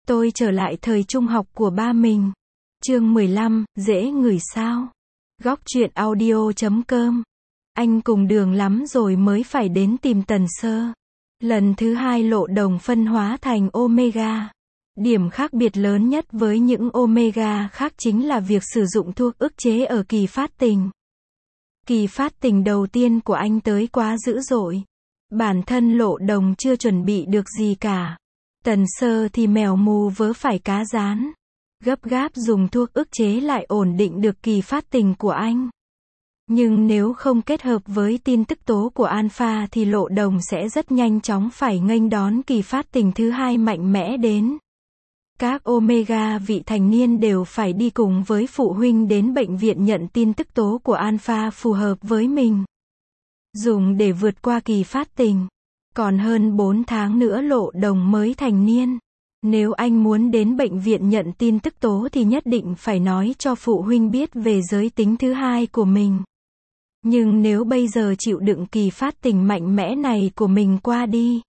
Tôi trở lại thời trung học của ba mình. Chương 15, dễ ngửi sao? Góc truyện audio.com. Anh cùng đường lắm rồi mới phải đến tìm Tần Sơ. Lần thứ hai lộ đồng phân hóa thành omega. Điểm khác biệt lớn nhất với những omega khác chính là việc sử dụng thuốc ức chế ở kỳ phát tình. Kỳ phát tình đầu tiên của anh tới quá dữ dội. Bản thân lộ đồng chưa chuẩn bị được gì cả. Tần Sơ thì mèo mù vớ phải cá rán. Gấp gáp dùng thuốc ức chế lại ổn định được kỳ phát tình của anh. Nhưng nếu không kết hợp với tin tức tố của alpha thì lộ đồng sẽ rất nhanh chóng phải nghênh đón kỳ phát tình thứ hai mạnh mẽ đến. Các omega vị thành niên đều phải đi cùng với phụ huynh đến bệnh viện nhận tin tức tố của alpha phù hợp với mình. Dùng để vượt qua kỳ phát tình. Còn hơn 4 tháng nữa lộ đồng mới thành niên. Nếu anh muốn đến bệnh viện nhận tin tức tố thì nhất định phải nói cho phụ huynh biết về giới tính thứ hai của mình. Nhưng nếu bây giờ chịu đựng kỳ phát tình mạnh mẽ này của mình qua đi.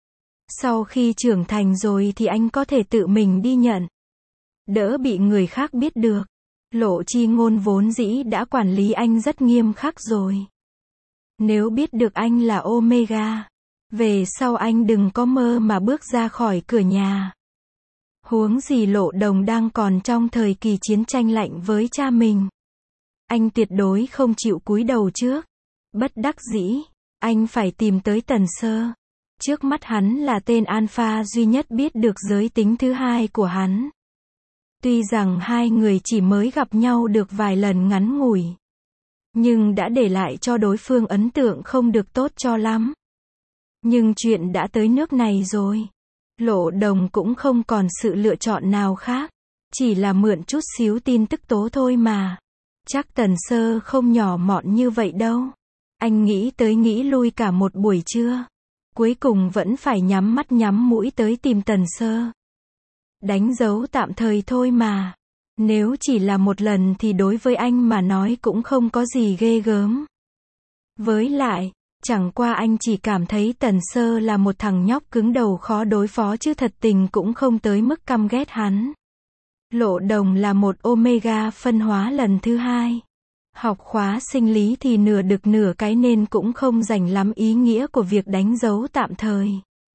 Sau khi trưởng thành rồi thì anh có thể tự mình đi nhận. Đỡ bị người khác biết được. Lộ chi ngôn vốn dĩ đã quản lý anh rất nghiêm khắc rồi. Nếu biết được anh là omega, về sau anh đừng có mơ mà bước ra khỏi cửa nhà. Huống gì lộ đồng đang còn trong thời kỳ chiến tranh lạnh với cha mình. Anh tuyệt đối không chịu cúi đầu trước. Bất đắc dĩ, anh phải tìm tới Tần Sơ. Trước mắt hắn là tên alpha duy nhất biết được giới tính thứ hai của hắn. Tuy rằng hai người chỉ mới gặp nhau được vài lần ngắn ngủi, nhưng đã để lại cho đối phương ấn tượng không được tốt cho lắm. Nhưng chuyện đã tới nước này rồi. Lộ đồng cũng không còn sự lựa chọn nào khác. Chỉ là mượn chút xíu tin tức tố thôi mà. Chắc Tần Sơ không nhỏ mọn như vậy đâu. Anh nghĩ tới nghĩ lui cả một buổi trưa. Cuối cùng vẫn phải nhắm mắt nhắm mũi tới tìm Tần Sơ. Đánh dấu tạm thời thôi mà. Nếu chỉ là một lần thì đối với anh mà nói cũng không có gì ghê gớm. Với lại, chẳng qua anh chỉ cảm thấy Tần Sơ là một thằng nhóc cứng đầu khó đối phó chứ thật tình cũng không tới mức căm ghét hắn. Lộ đồng là một omega phân hóa lần thứ hai. Học khóa sinh lý thì nửa đực nửa cái nên cũng không rành lắm ý nghĩa của việc đánh dấu tạm thời.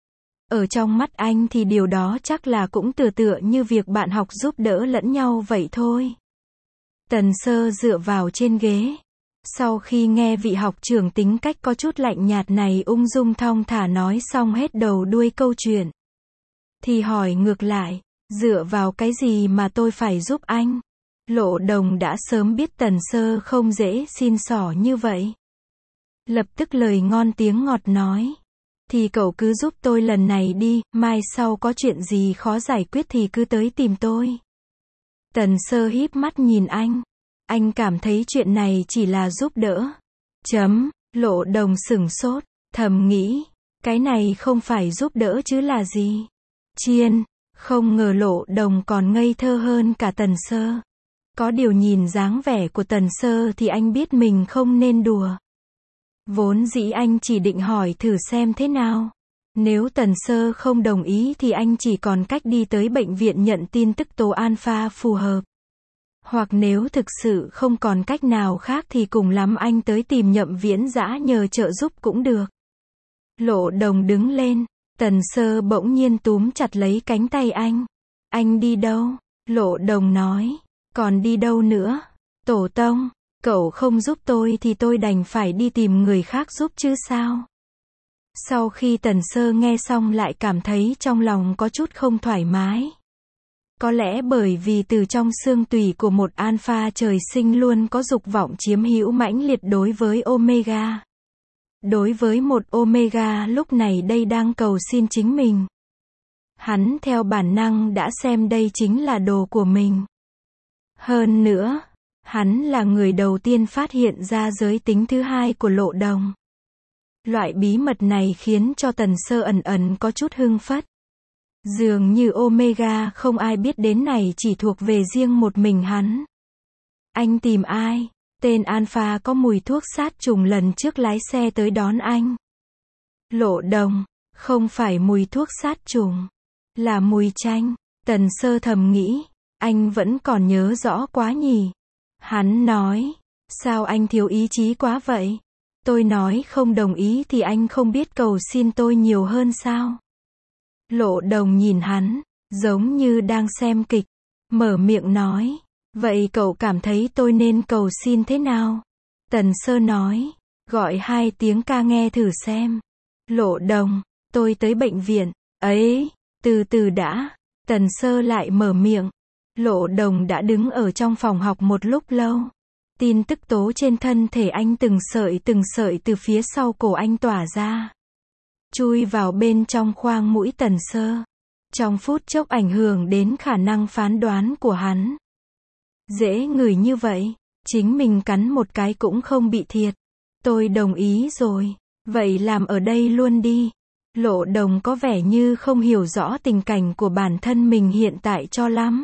Ở trong mắt anh thì điều đó chắc là cũng tựa như việc bạn học giúp đỡ lẫn nhau vậy thôi. Tần Sơ dựa vào trên ghế. Sau khi nghe vị học trưởng tính cách có chút lạnh nhạt này ung dung thong thả nói xong hết đầu đuôi câu chuyện, thì hỏi ngược lại, dựa vào cái gì mà tôi phải giúp anh? Lộ đồng đã sớm biết Tần Sơ không dễ xin xỏ như vậy. Lập tức lời ngon tiếng ngọt nói, thì cậu cứ giúp tôi lần này đi, mai sau có chuyện gì khó giải quyết thì cứ tới tìm tôi. Tần Sơ híp mắt nhìn anh cảm thấy chuyện này chỉ là giúp đỡ. Lộ đồng sửng sốt, thầm nghĩ, cái này không phải giúp đỡ chứ là gì? Chiên, không ngờ lộ đồng còn ngây thơ hơn cả Tần Sơ. Có điều nhìn dáng vẻ của Tần Sơ thì anh biết mình không nên đùa. Vốn dĩ anh chỉ định hỏi thử xem thế nào. Nếu Tần Sơ không đồng ý thì anh chỉ còn cách đi tới bệnh viện nhận tin tức tố alpha phù hợp. Hoặc nếu thực sự không còn cách nào khác thì cùng lắm anh tới tìm Nhậm Viễn Dã nhờ trợ giúp cũng được. Lộ đồng đứng lên, Tần Sơ bỗng nhiên túm chặt lấy cánh tay anh. Anh đi đâu? Lộ đồng nói, còn đi đâu nữa? Tổ tông, cậu không giúp tôi thì tôi đành phải đi tìm người khác giúp chứ sao? Sau khi Tần Sơ nghe xong lại cảm thấy trong lòng có chút không thoải mái. Có lẽ bởi vì từ trong xương tủy của một alpha trời sinh luôn có dục vọng chiếm hữu mãnh liệt đối với omega. Đối với một omega lúc này đây đang cầu xin chính mình. Hắn theo bản năng đã xem đây chính là đồ của mình. Hơn nữa, hắn là người đầu tiên phát hiện ra giới tính thứ hai của lộ đồng. Loại bí mật này khiến cho Tần Sơ ẩn có chút hưng phất. Dường như omega không ai biết đến này chỉ thuộc về riêng một mình hắn. Anh tìm ai? Tên alpha có mùi thuốc sát trùng lần trước lái xe tới đón anh. Lộ đồng, không phải mùi thuốc sát trùng, là mùi chanh. Tần Sơ thầm nghĩ, anh vẫn còn nhớ rõ quá nhỉ. Hắn nói, sao anh thiếu ý chí quá vậy? Tôi nói không đồng ý thì anh không biết cầu xin tôi nhiều hơn sao? Lộ Đồng nhìn hắn, giống như đang xem kịch, mở miệng nói, vậy cậu cảm thấy tôi nên cầu xin thế nào? Tần Sơ nói, gọi 2 tiếng ca nghe thử xem. Lộ Đồng, tôi tới bệnh viện, ấy, từ từ đã. Tần Sơ lại mở miệng. Lộ Đồng đã đứng ở trong phòng học một lúc lâu. Tin tức tố trên thân thể anh từng sợi từ phía sau cổ anh tỏa ra, chui vào bên trong khoang mũi Tần Sơ. Trong phút chốc ảnh hưởng đến khả năng phán đoán của hắn. Dễ ngửi như vậy, chính mình cắn một cái cũng không bị thiệt. Tôi đồng ý rồi, vậy làm ở đây luôn đi. Lộ Đồng có vẻ như không hiểu rõ tình cảnh của bản thân mình hiện tại cho lắm.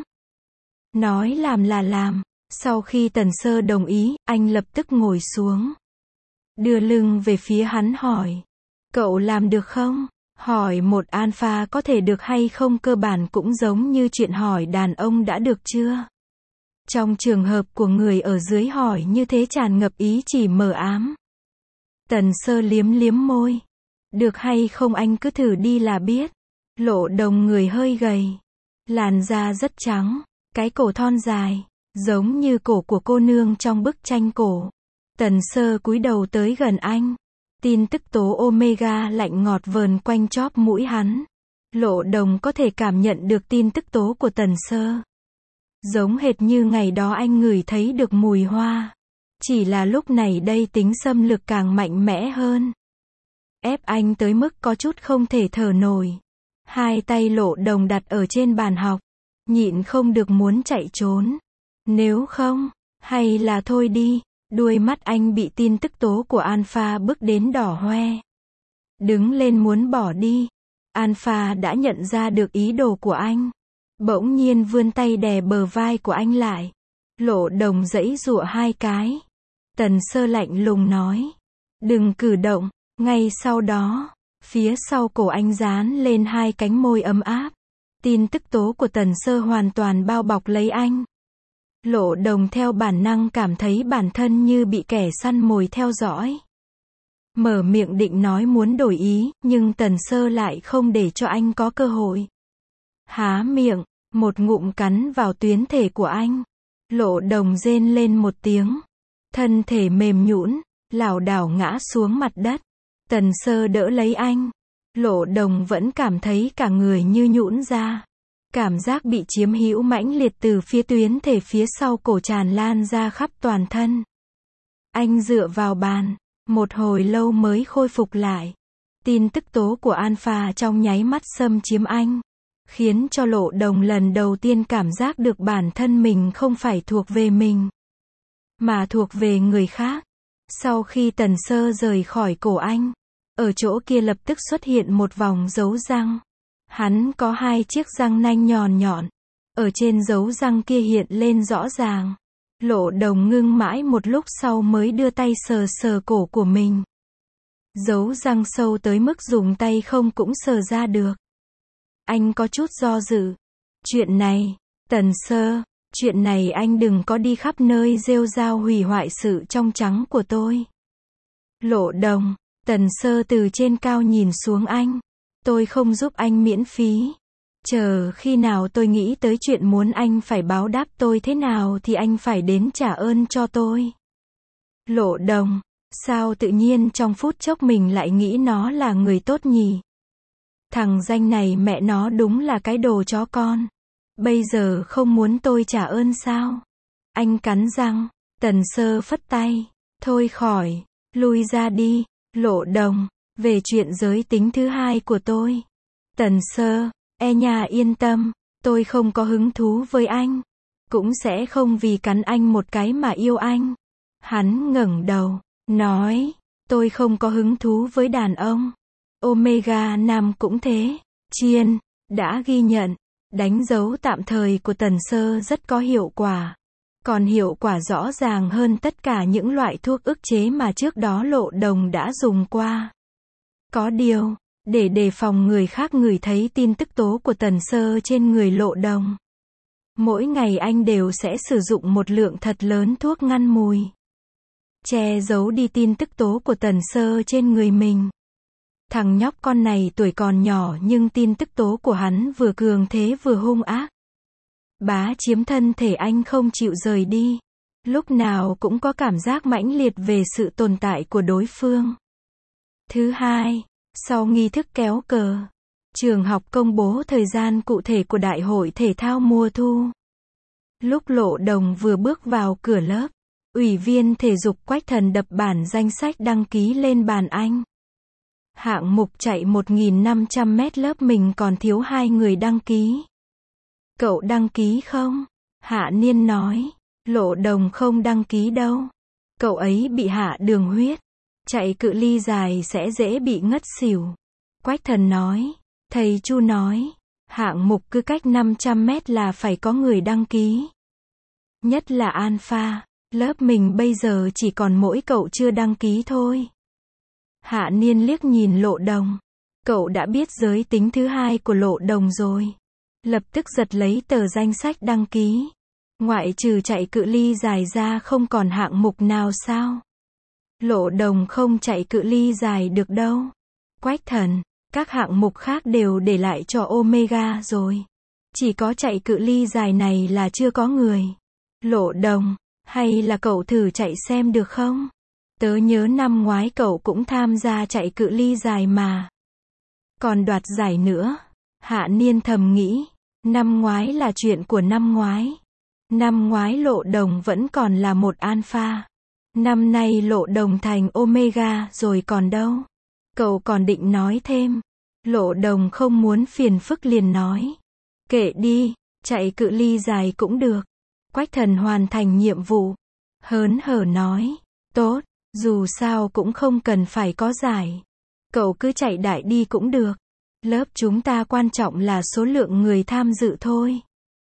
Nói làm là làm. Sau khi Tần Sơ đồng ý, anh lập tức ngồi xuống. Đưa lưng về phía hắn hỏi. Cậu làm được không? Hỏi một alpha có thể được hay không cơ bản cũng giống như chuyện hỏi đàn ông đã được chưa? Trong trường hợp của người ở dưới hỏi như thế tràn ngập ý chỉ mờ ám. Tần Sơ liếm liếm môi. Được hay không anh cứ thử đi là biết. Lộ Đồng người hơi gầy. Làn da rất trắng. Cái cổ thon dài. Giống như cổ của cô nương trong bức tranh cổ. Tần Sơ cúi đầu tới gần anh. Tin tức tố omega lạnh ngọt vờn quanh chóp mũi hắn. Lộ Đồng có thể cảm nhận được tin tức tố của Tần Sơ. Giống hệt như ngày đó anh ngửi thấy được mùi hoa. Chỉ là lúc này đây tính xâm lược càng mạnh mẽ hơn. Ép anh tới mức có chút không thể thở nổi. 2 tay Lộ Đồng đặt ở trên bàn học. Nhịn không được muốn chạy trốn. Nếu không, hay là thôi đi. Đuôi mắt anh bị tin tức tố của alpha bức đến đỏ hoe. Đứng lên muốn bỏ đi. Alpha đã nhận ra được ý đồ của anh. Bỗng nhiên vươn tay đè bờ vai của anh lại. Lộ Đồng giãy giụa 2 cái. Tần Sơ lạnh lùng nói. Đừng cử động. Ngay sau đó, phía sau cổ anh dán lên 2 cánh môi ấm áp. Tin tức tố của Tần Sơ hoàn toàn bao bọc lấy anh. Lộ Đồng theo bản năng cảm thấy bản thân như bị kẻ săn mồi theo dõi. Mở miệng định nói muốn đổi ý, nhưng Tần Sơ lại không để cho anh có cơ hội. Há miệng, một ngụm cắn vào tuyến thể của anh. Lộ Đồng rên lên một tiếng. Thân thể mềm nhũn, lảo đảo ngã xuống mặt đất. Tần Sơ đỡ lấy anh. Lộ Đồng vẫn cảm thấy cả người như nhũn ra. Cảm giác bị chiếm hữu mãnh liệt từ phía tuyến thể phía sau cổ tràn lan ra khắp toàn thân. Anh dựa vào bàn, một hồi lâu mới khôi phục lại. Tin tức tố của alpha trong nháy mắt xâm chiếm anh, khiến cho Lộ Đồng lần đầu tiên cảm giác được bản thân mình không phải thuộc về mình, mà thuộc về người khác. Sau khi Tần Sơ rời khỏi cổ anh, ở chỗ kia lập tức xuất hiện một vòng dấu răng. Hắn có 2 chiếc răng nanh nhọn nhọn. Ở trên dấu răng kia hiện lên rõ ràng. Lộ Đồng ngưng mãi một lúc sau mới đưa tay sờ sờ cổ của mình. Dấu răng sâu tới mức dùng tay không cũng sờ ra được. Anh có chút do dự. Chuyện này, Tần Sơ, chuyện này anh đừng có đi khắp nơi rêu rao hủy hoại sự trong trắng của tôi. Lộ Đồng, Tần Sơ từ trên cao nhìn xuống anh. Tôi không giúp anh miễn phí. Chờ khi nào tôi nghĩ tới chuyện muốn anh phải báo đáp tôi thế nào thì anh phải đến trả ơn cho tôi. Lộ Đồng, sao tự nhiên trong phút chốc mình lại nghĩ nó là người tốt nhỉ? Thằng danh này mẹ nó đúng là cái đồ chó con. Bây giờ không muốn tôi trả ơn sao? Anh cắn răng. Tần Sơ phất tay. Thôi khỏi, lui ra đi. Lộ Đồng, về chuyện giới tính thứ 2 của tôi. Tần Sơ, nha yên tâm, tôi không có hứng thú với anh. Cũng sẽ không vì cắn anh một cái mà yêu anh. Hắn ngẩng đầu, nói, tôi không có hứng thú với đàn ông. Omega nam cũng thế. Chiên, đã ghi nhận, đánh dấu tạm thời của Tần Sơ rất có hiệu quả. Còn hiệu quả rõ ràng hơn tất cả những loại thuốc ức chế mà trước đó Lộ Đồng đã dùng qua. Có điều, để đề phòng người khác ngửi thấy tin tức tố của Tần Sơ trên người Lộ Đồng. Mỗi ngày anh đều sẽ sử dụng một lượng thật lớn thuốc ngăn mùi, che giấu đi tin tức tố của Tần Sơ trên người mình. Thằng nhóc con này tuổi còn nhỏ nhưng tin tức tố của hắn vừa cường thế vừa hung ác. Bá chiếm thân thể anh không chịu rời đi. Lúc nào cũng có cảm giác mãnh liệt về sự tồn tại của đối phương. Thứ hai, sau nghi thức kéo cờ, trường học công bố thời gian cụ thể của đại hội thể thao mùa thu. Lúc Lộ Đồng vừa bước vào cửa lớp, ủy viên thể dục Quách Thần đập bản danh sách đăng ký lên bàn anh. Hạng mục chạy 1.500 mét lớp mình còn thiếu 2 người đăng ký. Cậu đăng ký không? Hạ Niên nói. Lộ Đồng không đăng ký đâu. Cậu ấy bị hạ đường huyết. Chạy cự ly dài sẽ dễ bị ngất xỉu. Quách Thần nói. Thầy Chu nói. Hạng mục cứ cách 500 mét là phải có người đăng ký. Nhất là Alpha. Lớp mình bây giờ chỉ còn mỗi cậu chưa đăng ký thôi. Hạ Niên liếc nhìn Lộ Đồng. Cậu đã biết giới tính thứ hai của Lộ Đồng rồi. Lập tức giật lấy tờ danh sách đăng ký. Ngoại trừ chạy cự ly dài ra không còn hạng mục nào sao? Lộ Đồng không chạy cự ly dài được đâu. Quách Thần, các hạng mục khác đều để lại cho Omega rồi. Chỉ có chạy cự ly dài này là chưa có người. Lộ Đồng, hay là cậu thử chạy xem được không? Tớ nhớ năm ngoái cậu cũng tham gia chạy cự ly dài mà. Còn đoạt giải nữa. Hạ Niên thầm nghĩ. Năm ngoái là chuyện của năm ngoái. Năm ngoái Lộ Đồng vẫn còn là một Alpha. Năm nay Lộ Đồng thành Omega rồi còn đâu. Cậu còn định nói thêm. Lộ Đồng không muốn phiền phức liền nói. Kệ đi, chạy cự ly dài cũng được. Quách Thần hoàn thành nhiệm vụ. Hớn hở nói. Tốt, dù sao cũng không cần phải có giải. Cậu cứ chạy đại đi cũng được. Lớp chúng ta quan trọng là số lượng người tham dự thôi.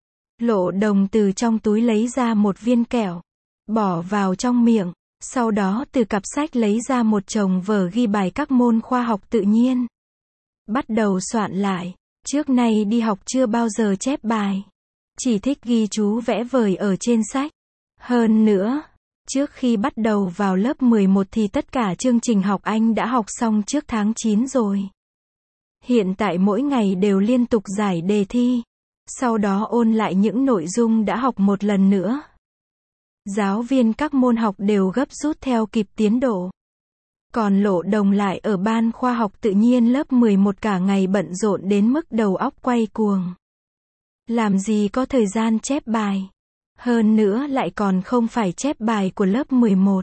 Lộ Đồng từ trong túi lấy ra một viên kẹo, bỏ vào trong miệng, sau đó từ cặp sách lấy ra một chồng vở ghi bài các môn khoa học tự nhiên. Bắt đầu soạn lại, trước nay đi học chưa bao giờ chép bài, chỉ thích ghi chú vẽ vời ở trên sách. Hơn nữa, trước khi bắt đầu vào lớp 11 thì tất cả chương trình học anh đã học xong trước tháng 9 rồi. Hiện tại mỗi ngày đều liên tục giải đề thi, sau đó ôn lại những nội dung đã học một lần nữa. Giáo viên các môn học đều gấp rút theo kịp tiến độ. Còn Lộ Đồng lại ở ban khoa học tự nhiên lớp 11 cả ngày bận rộn đến mức đầu óc quay cuồng. Làm gì có thời gian chép bài. Hơn nữa lại còn không phải chép bài của lớp 11,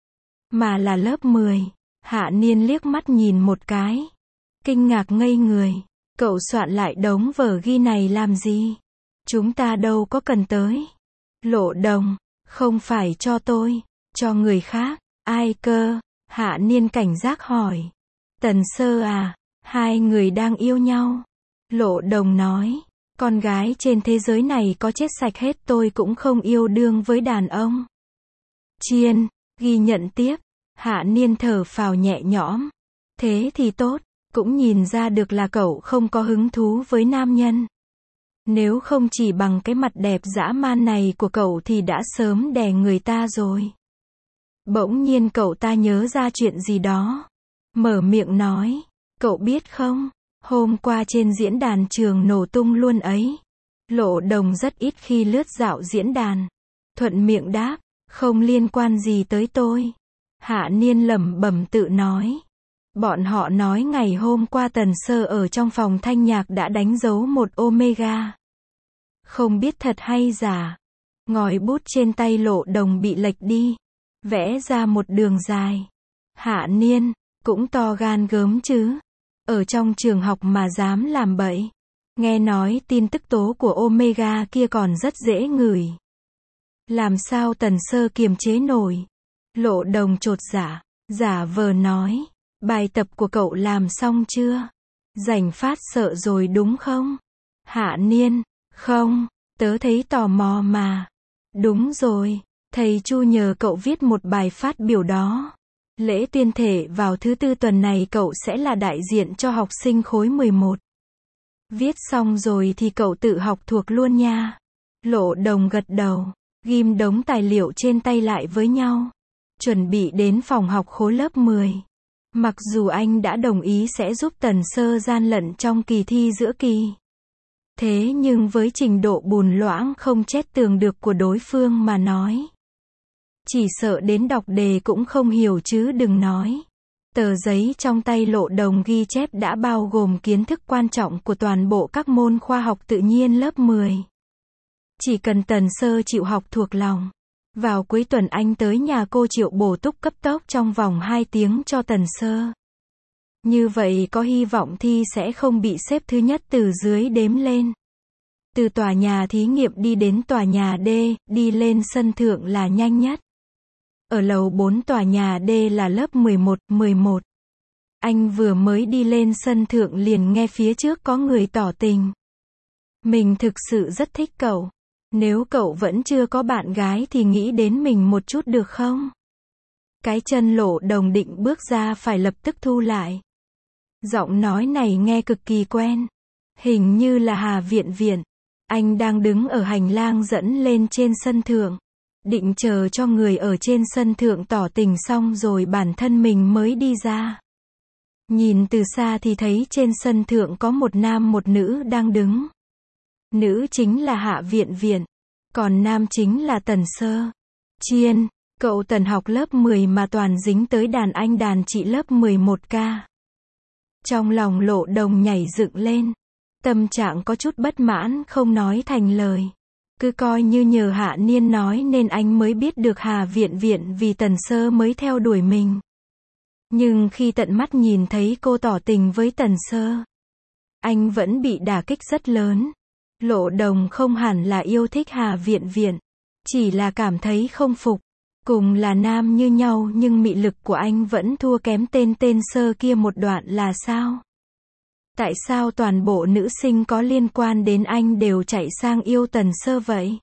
mà là lớp 10. Hạ Niên liếc mắt nhìn một cái. Kinh ngạc ngây người. Cậu soạn lại đống vở ghi này làm gì? Chúng ta đâu có cần tới. Lộ Đồng, không phải cho tôi, cho người khác. Ai cơ? Hạ Niên cảnh giác hỏi. Tần Sơ à, hai người đang yêu nhau. Lộ Đồng nói, con gái trên thế giới này có chết sạch hết tôi cũng không yêu đương với đàn ông. Chiên, ghi nhận tiếp. Hạ Niên thở phào nhẹ nhõm. Thế thì tốt, cũng nhìn ra được là cậu không có hứng thú với nam nhân. Nếu không chỉ bằng cái mặt đẹp dã man này của cậu thì đã sớm đè người ta rồi. Bỗng nhiên cậu ta nhớ ra chuyện gì đó. Mở miệng nói, cậu biết không, hôm qua trên diễn đàn trường nổ tung luôn ấy. Lộ Đồng rất ít khi lướt dạo diễn đàn. Thuận miệng đáp, không liên quan gì tới tôi. Hạ Niên lẩm bẩm tự nói. Bọn họ nói ngày hôm qua Tần Sơ ở trong phòng thanh nhạc đã đánh dấu một Omega. Không biết thật hay giả. Ngòi bút trên tay Lộ Đồng bị lệch đi, vẽ ra một đường dài. Hạ Niên, cũng to gan gớm chứ. Ở trong trường học mà dám làm bậy. Nghe nói tin tức tố của Omega kia còn rất dễ ngửi. Làm sao Tần Sơ kiềm chế nổi. Lộ Đồng chột dạ, giả vờ nói. Bài tập của cậu làm xong chưa? Rảnh phát sợ rồi đúng không? Hạ Niên, không, tớ thấy tò mò mà. Đúng rồi, thầy Chu nhờ cậu viết một bài phát biểu đó. Lễ tuyên thệ vào thứ tư tuần này cậu sẽ là đại diện cho học sinh khối 11. Viết xong rồi thì cậu tự học thuộc luôn nha. Lộ Đồng gật đầu, ghim đống tài liệu trên tay lại với nhau. Chuẩn bị đến phòng học khối lớp 10. Mặc dù anh đã đồng ý sẽ giúp Tần Sơ gian lận trong kỳ thi giữa kỳ. Thế nhưng với trình độ bùn loãng không chét tường được của đối phương mà nói. Chỉ sợ đến đọc đề cũng không hiểu chứ đừng nói. Tờ giấy trong tay Lộ Đồng ghi chép đã bao gồm kiến thức quan trọng của toàn bộ các môn khoa học tự nhiên lớp 10. Chỉ cần Tần Sơ chịu học thuộc lòng. Vào cuối tuần anh tới nhà cô Triệu bổ túc cấp tốc trong vòng 2 tiếng cho Tần Sơ. Như vậy có hy vọng thi sẽ không bị xếp thứ nhất từ dưới đếm lên. Từ tòa nhà thí nghiệm đi đến tòa nhà D, đi lên sân thượng là nhanh nhất. Ở lầu 4 tòa nhà D là lớp 11. Anh vừa mới đi lên sân thượng liền nghe phía trước có người tỏ tình. Mình thực sự rất thích cậu. Nếu cậu vẫn chưa có bạn gái thì nghĩ đến mình một chút được không? Cái chân Lộ Đồng định bước ra phải lập tức thu lại. Giọng nói này nghe cực kỳ quen. Hình như là Hà Viện Viện. Anh đang đứng ở hành lang dẫn lên trên sân thượng. Định chờ cho người ở trên sân thượng tỏ tình xong rồi bản thân mình mới đi ra. Nhìn từ xa thì thấy trên sân thượng có một nam một nữ đang đứng. Nữ chính là Hạ Viện Viện. Còn nam chính là Tần Sơ. Chiên, cậu Tần học lớp 10 mà toàn dính tới đàn anh đàn chị lớp 11K. Trong lòng Lộ Đồng nhảy dựng lên. Tâm trạng có chút bất mãn không nói thành lời. Cứ coi như nhờ Hạ Niên nói nên anh mới biết được Hà Viện Viện vì Tần Sơ mới theo đuổi mình. Nhưng khi tận mắt nhìn thấy cô tỏ tình với Tần Sơ, anh vẫn bị đả kích rất lớn. Lộ Đồng không hẳn là yêu thích Hà Viện Viện, chỉ là cảm thấy không phục. Cùng là nam như nhau nhưng mị lực của anh vẫn thua kém tên Sơ kia một đoạn là sao? Tại sao toàn bộ nữ sinh có liên quan đến anh đều chạy sang yêu Tần Sơ vậy?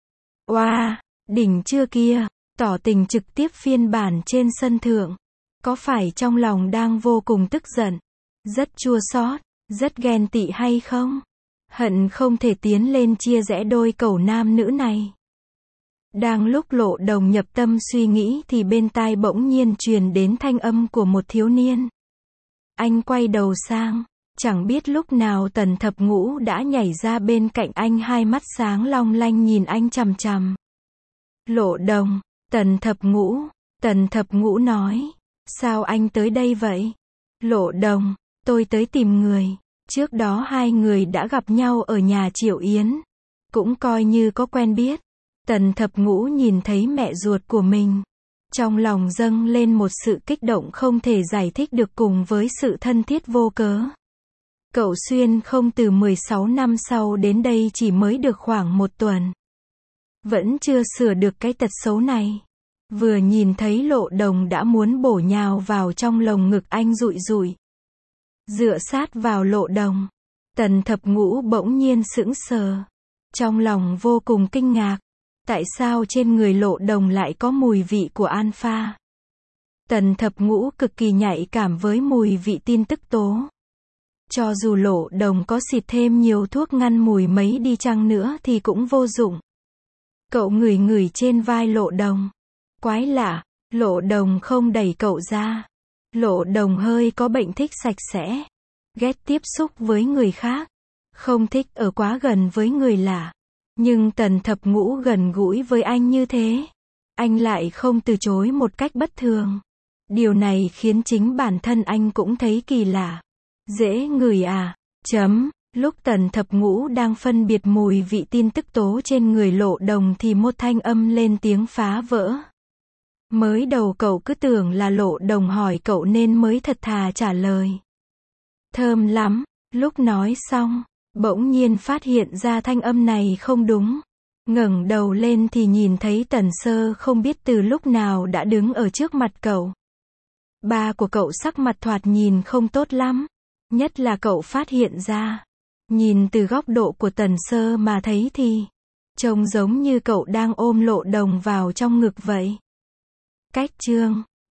Oa, đỉnh chưa kia, tỏ tình trực tiếp phiên bản trên sân thượng. Có phải trong lòng đang vô cùng tức giận, rất chua xót, rất ghen tị hay không? Hận không thể tiến lên chia rẽ đôi cẩu nam nữ này. Đang lúc Lộ Đồng nhập tâm suy nghĩ thì bên tai bỗng nhiên truyền đến thanh âm của một thiếu niên. Anh quay đầu sang, chẳng biết lúc nào Tần Thập Ngũ đã nhảy ra bên cạnh anh, hai mắt sáng long lanh nhìn anh chằm chằm. Lộ Đồng, Tần Thập Ngũ nói, sao anh tới đây vậy? Lộ Đồng, tôi tới tìm người. Trước đó hai người đã gặp nhau ở nhà Triệu Yến. Cũng coi như có quen biết. Tần Thập Ngũ nhìn thấy mẹ ruột của mình. Trong lòng dâng lên một sự kích động không thể giải thích được cùng với sự thân thiết vô cớ. Cậu Xuyên không từ 16 năm sau đến đây chỉ mới được khoảng 1 tuần. Vẫn chưa sửa được cái tật xấu này. Vừa nhìn thấy Lộ Đồng đã muốn bổ nhào vào trong lồng ngực anh rụi rụi. Dựa sát vào Lộ Đồng. Tần Thập Ngũ bỗng nhiên sững sờ. Trong lòng vô cùng kinh ngạc. Tại sao trên người Lộ Đồng lại có mùi vị của alpha? Tần Thập Ngũ cực kỳ nhạy cảm với mùi vị tin tức tố. Cho dù Lộ Đồng có xịt thêm nhiều thuốc ngăn mùi mấy đi chăng nữa thì cũng vô dụng. Cậu ngửi ngửi trên vai Lộ Đồng. Quái lạ, Lộ Đồng không đẩy cậu ra. Lộ Đồng hơi có bệnh thích sạch sẽ. Ghét tiếp xúc với người khác. Không thích ở quá gần với người lạ. Nhưng Tần Thập Ngũ gần gũi với anh như thế. Anh lại không từ chối một cách bất thường. Điều này khiến chính bản thân anh cũng thấy kỳ lạ. Dễ ngửi à? Lúc Tần Thập Ngũ đang phân biệt mùi vị tin tức tố trên người Lộ Đồng thì một thanh âm lên tiếng phá vỡ. Mới đầu cậu cứ tưởng là Lộ Đồng hỏi cậu nên mới thật thà trả lời. Thơm lắm. Lúc nói xong, bỗng nhiên phát hiện ra thanh âm này không đúng. Ngẩng đầu lên thì nhìn thấy Tần Sơ không biết từ lúc nào đã đứng ở trước mặt cậu. Ba của cậu sắc mặt thoạt nhìn không tốt lắm. Nhất là cậu phát hiện ra. Nhìn từ góc độ của Tần Sơ mà thấy thì trông giống như cậu đang ôm Lộ Đồng vào trong ngực vậy. Cách chương